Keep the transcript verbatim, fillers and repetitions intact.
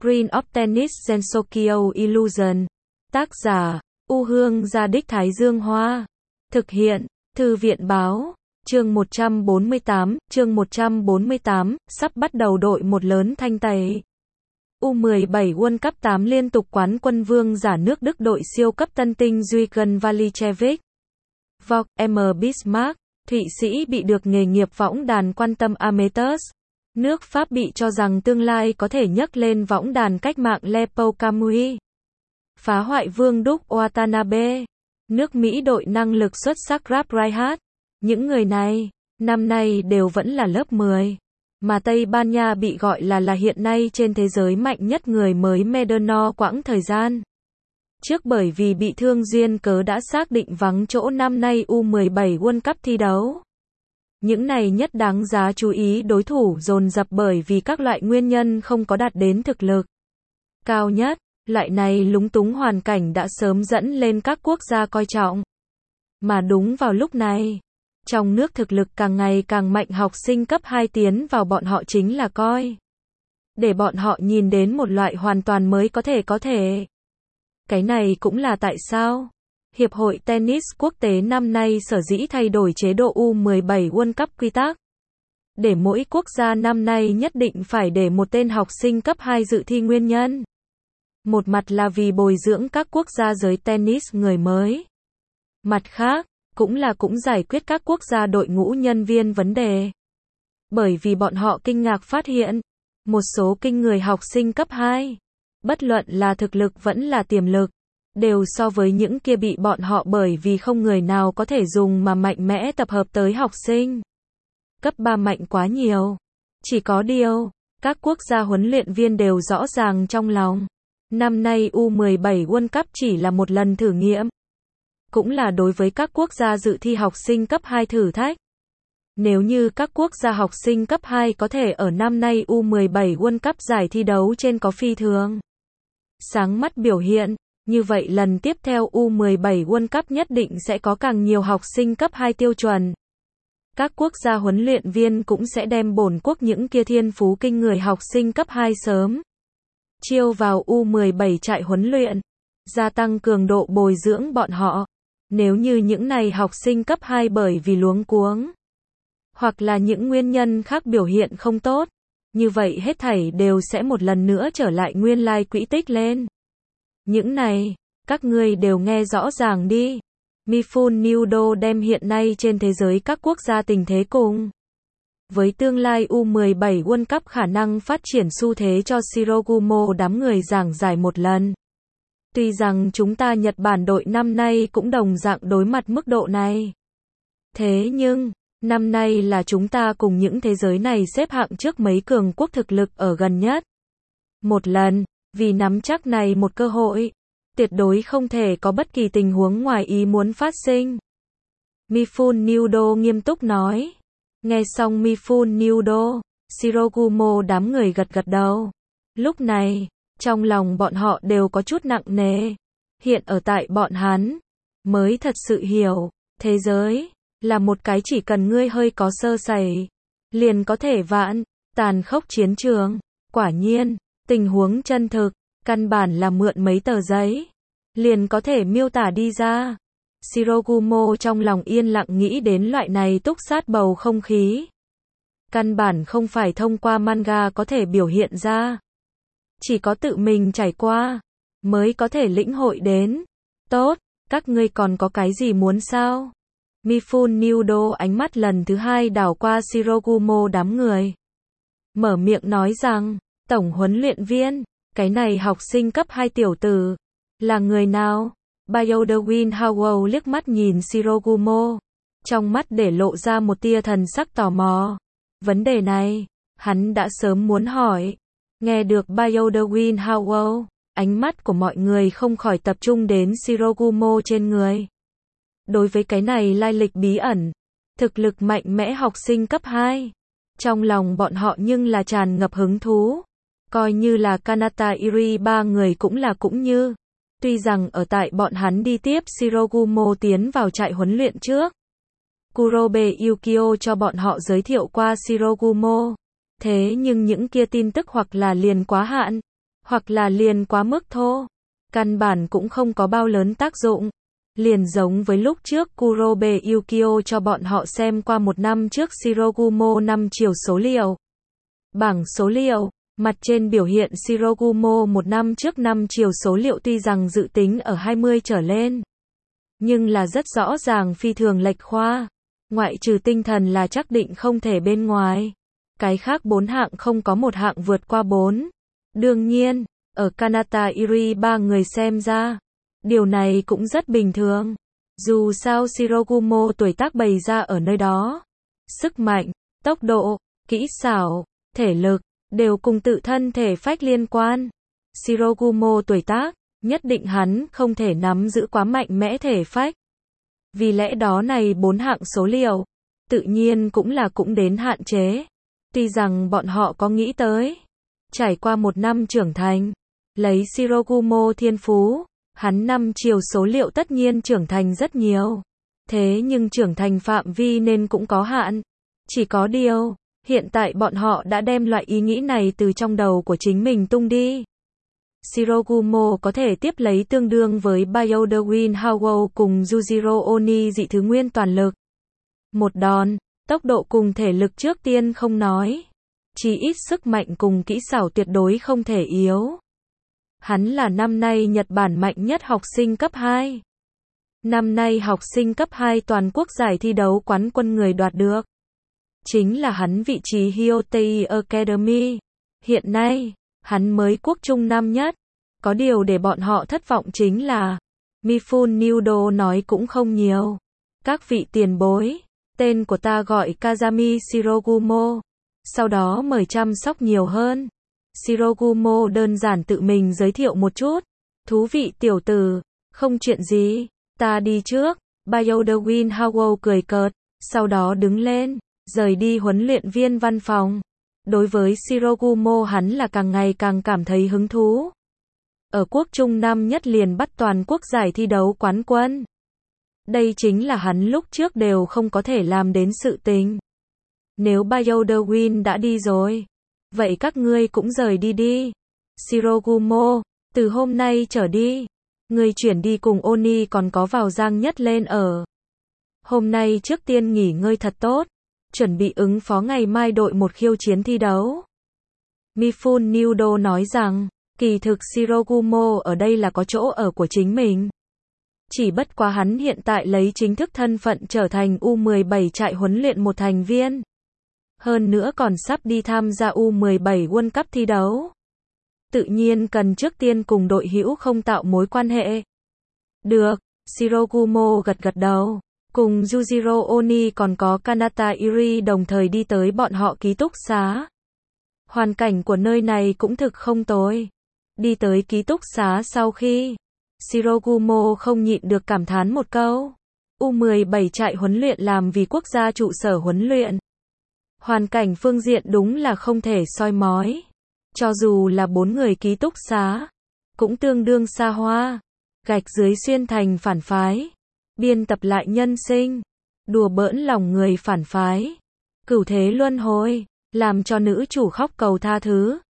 Screen of Tennis Gensokyo Illusion. Tác giả, U Hương Gia Đích Thái Dương Hoa. Thực hiện, Thư viện Báo. Chương một trăm bốn mươi tám, chương một trăm bốn mươi tám, sắp bắt đầu đội một lớn thanh tẩy. U mười bảy World Cup tám liên tục quán quân vương giả nước Đức đội siêu cấp tân tinh Jürgen Valičević. Vok, M. Bismarck, Thụy Sĩ bị được nghề nghiệp võng đàn quan tâm Amateurs. Nước Pháp bị cho rằng tương lai có thể nhấc lên võng đàn cách mạng Le Pou Kamui. Phá hoại vương đúc Watanabe. Nước Mỹ đội năng lực xuất sắc Rap Raihat. Những người này, năm nay đều vẫn là lớp mười. Mà Tây Ban Nha bị gọi là là hiện nay trên thế giới mạnh nhất người mới Medano quãng thời gian trước bởi vì bị thương duyên cớ đã xác định vắng chỗ năm nay U mười bảy World Cup thi đấu. Những này nhất đáng giá chú ý đối thủ dồn dập bởi vì các loại nguyên nhân không có đạt đến thực lực cao nhất. Loại này lúng túng hoàn cảnh đã sớm dẫn lên các quốc gia coi trọng. Mà đúng vào lúc này, trong nước thực lực càng ngày càng mạnh học sinh cấp hai tiến vào bọn họ chính là coi. Để bọn họ nhìn đến một loại hoàn toàn mới có thể có thể. Cái này cũng là tại sao Hiệp hội Tennis Quốc tế năm nay sở dĩ thay đổi chế độ U mười bảy World Cup quy tắc. Để mỗi quốc gia năm nay nhất định phải để một tên học sinh cấp hai dự thi nguyên nhân. Một mặt là vì bồi dưỡng các quốc gia giới tennis người mới. Mặt khác, cũng là cũng giải quyết các quốc gia đội ngũ nhân viên vấn đề. Bởi vì bọn họ kinh ngạc phát hiện, một số kinh người học sinh cấp hai, bất luận là thực lực vẫn là tiềm lực, đều so với những kia bị bọn họ bởi vì không người nào có thể dùng mà mạnh mẽ tập hợp tới học sinh. Cấp ba mạnh quá nhiều. Chỉ có điều, các quốc gia huấn luyện viên đều rõ ràng trong lòng. Năm nay U mười bảy World Cup chỉ là một lần thử nghiệm. Cũng là đối với các quốc gia dự thi học sinh cấp hai thử thách. Nếu như các quốc gia học sinh cấp hai có thể ở năm nay U mười bảy World Cup giải thi đấu trên có phi thường sáng mắt biểu hiện, như vậy lần tiếp theo U mười bảy World Cup nhất định sẽ có càng nhiều học sinh cấp hai tiêu chuẩn. Các quốc gia huấn luyện viên cũng sẽ đem bổn quốc những kia thiên phú kinh người học sinh cấp hai sớm chiêu vào U mười bảy trại huấn luyện, gia tăng cường độ bồi dưỡng bọn họ. Nếu như những này học sinh cấp hai bởi vì luống cuống, hoặc là những nguyên nhân khác biểu hiện không tốt, như vậy hết thảy đều sẽ một lần nữa trở lại nguyên lai quỹ tích lên. Những này, các ngươi đều nghe rõ ràng đi. Mifune Nudo đem hiện nay trên thế giới các quốc gia tình thế cùng với tương lai U mười bảy World Cup khả năng phát triển xu thế cho Shirogumo đám người giảng giải một lần. Tuy rằng chúng ta Nhật Bản đội năm nay cũng đồng dạng đối mặt mức độ này. Thế nhưng, năm nay là chúng ta cùng những thế giới này xếp hạng trước mấy cường quốc thực lực ở gần nhất. Một lần, vì nắm chắc này một cơ hội, tuyệt đối không thể có bất kỳ tình huống ngoài ý muốn phát sinh. Mifune Nudo nghiêm túc nói. Nghe xong Mifune Nudo, Shirogumo đám người gật gật đầu. Lúc này, trong lòng bọn họ đều có chút nặng nề. Hiện ở tại bọn hắn, mới thật sự hiểu, thế giới, là một cái chỉ cần ngươi hơi có sơ sẩy, liền có thể vạn, tàn khốc chiến trường. Quả nhiên, tình huống chân thực, căn bản là mượn mấy tờ giấy, liền có thể miêu tả đi ra. Shirogumo trong lòng yên lặng nghĩ đến loại này túc sát bầu không khí. Căn bản không phải thông qua manga có thể biểu hiện ra. Chỉ có tự mình trải qua, mới có thể lĩnh hội đến. Tốt, các ngươi còn có cái gì muốn sao? Mifune Nudo ánh mắt lần thứ hai đảo qua Shirogumo đám người. Mở miệng nói rằng, tổng huấn luyện viên, cái này học sinh cấp hai tiểu tử, là người nào? Bayodewin Howell liếc mắt nhìn Shirogumo, trong mắt để lộ ra một tia thần sắc tò mò. Vấn đề này, hắn đã sớm muốn hỏi. Nghe được Bayodewin Howell, ánh mắt của mọi người không khỏi tập trung đến Shirogumo trên người. Đối với cái này lai lịch bí ẩn, thực lực mạnh mẽ học sinh cấp hai, trong lòng bọn họ nhưng là tràn ngập hứng thú. Coi như là Kanata Iri ba người cũng là cũng như. Tuy rằng ở tại bọn hắn đi tiếp Shirogumo tiến vào trại huấn luyện trước, Kurobe Yukio cho bọn họ giới thiệu qua Shirogumo. Thế nhưng những kia tin tức hoặc là liền quá hạn, hoặc là liền quá mức thô, căn bản cũng không có bao lớn tác dụng. Liền giống với lúc trước Kurobe Yukio cho bọn họ xem qua một năm trước Shirogumo năm chiều số liệu. Bảng số liệu, mặt trên biểu hiện Shirogumo một năm trước năm chiều số liệu tuy rằng dự tính ở hai mươi trở lên, nhưng là rất rõ ràng phi thường lệch khoa. Ngoại trừ tinh thần là chắc định không thể bên ngoài. Cái khác bốn hạng không có một hạng vượt qua bốn. Đương nhiên, ở Kanata Iri ba người xem ra, điều này cũng rất bình thường. Dù sao Shirogumo tuổi tác bày ra ở nơi đó. Sức mạnh, tốc độ, kỹ xảo, thể lực, đều cùng tự thân thể phách liên quan. Shirogumo tuổi tác, nhất định hắn không thể nắm giữ quá mạnh mẽ thể phách. Vì lẽ đó này bốn hạng số liệu, tự nhiên cũng là cũng đến hạn chế. Tuy rằng bọn họ có nghĩ tới, trải qua một năm trưởng thành, lấy Shirogumo thiên phú, hắn năm chiều số liệu tất nhiên trưởng thành rất nhiều. Thế nhưng trưởng thành phạm vi nên cũng có hạn. Chỉ có điều, hiện tại bọn họ đã đem loại ý nghĩ này từ trong đầu của chính mình tung đi. Shirogumo có thể tiếp lấy tương đương với Bioderwin Howell cùng Yujiro Oni dị thứ nguyên toàn lực. Một đòn, tốc độ cùng thể lực trước tiên không nói. Chỉ ít sức mạnh cùng kỹ xảo tuyệt đối không thể yếu. Hắn là năm nay Nhật Bản mạnh nhất học sinh cấp hai. Năm nay học sinh cấp hai toàn quốc giải thi đấu quán quân người đoạt được. Chính là hắn vị trí Hyotei Academy. Hiện nay, hắn mới quốc trung năm nhất. Có điều để bọn họ thất vọng chính là, Mifune Nudo nói cũng không nhiều. Các vị tiền bối, tên của ta gọi Kazami Shirogumo. Sau đó mời chăm sóc nhiều hơn. Shirogumo đơn giản tự mình giới thiệu một chút. Thú vị tiểu tử, không chuyện gì, ta đi trước. Bioderwin Howell cười cợt, sau đó đứng lên, rời đi huấn luyện viên văn phòng. Đối với Shirogumo hắn là càng ngày càng cảm thấy hứng thú. Ở quốc trung năm nhất liền bắt toàn quốc giải thi đấu quán quân. Đây chính là hắn lúc trước đều không có thể làm đến sự tình. Nếu Bioderwin đã đi rồi, vậy các ngươi cũng rời đi đi. Shirogumo, từ hôm nay trở đi, ngươi chuyển đi cùng Oni còn có vào Giang Nhất lên ở. Hôm nay trước tiên nghỉ ngơi thật tốt, chuẩn bị ứng phó ngày mai đội một khiêu chiến thi đấu. Mifune Nudo nói rằng, kỳ thực Shirogumo ở đây là có chỗ ở của chính mình. Chỉ bất quá hắn hiện tại lấy chính thức thân phận trở thành U mười bảy trại huấn luyện một thành viên. Hơn nữa còn sắp đi tham gia U mười bảy World Cup thi đấu. Tự nhiên cần trước tiên cùng đội hữu không tạo mối quan hệ. Được, Shirogumo gật gật đầu. Cùng Yujiro Oni còn có Kanata Iri đồng thời đi tới bọn họ ký túc xá. Hoàn cảnh của nơi này cũng thực không tồi. Đi tới ký túc xá sau khi, Shirogumo không nhịn được cảm thán một câu. U mười bảy trại huấn luyện làm vì quốc gia trụ sở huấn luyện. Hoàn cảnh phương diện đúng là không thể soi mói. Cho dù là bốn người ký túc xá, cũng tương đương xa hoa. Gạch dưới xuyên thành phản phái. Biên tập lại nhân sinh. Đùa bỡn lòng người phản phái. Cửu thế luân hồi, làm cho nữ chủ khóc cầu tha thứ.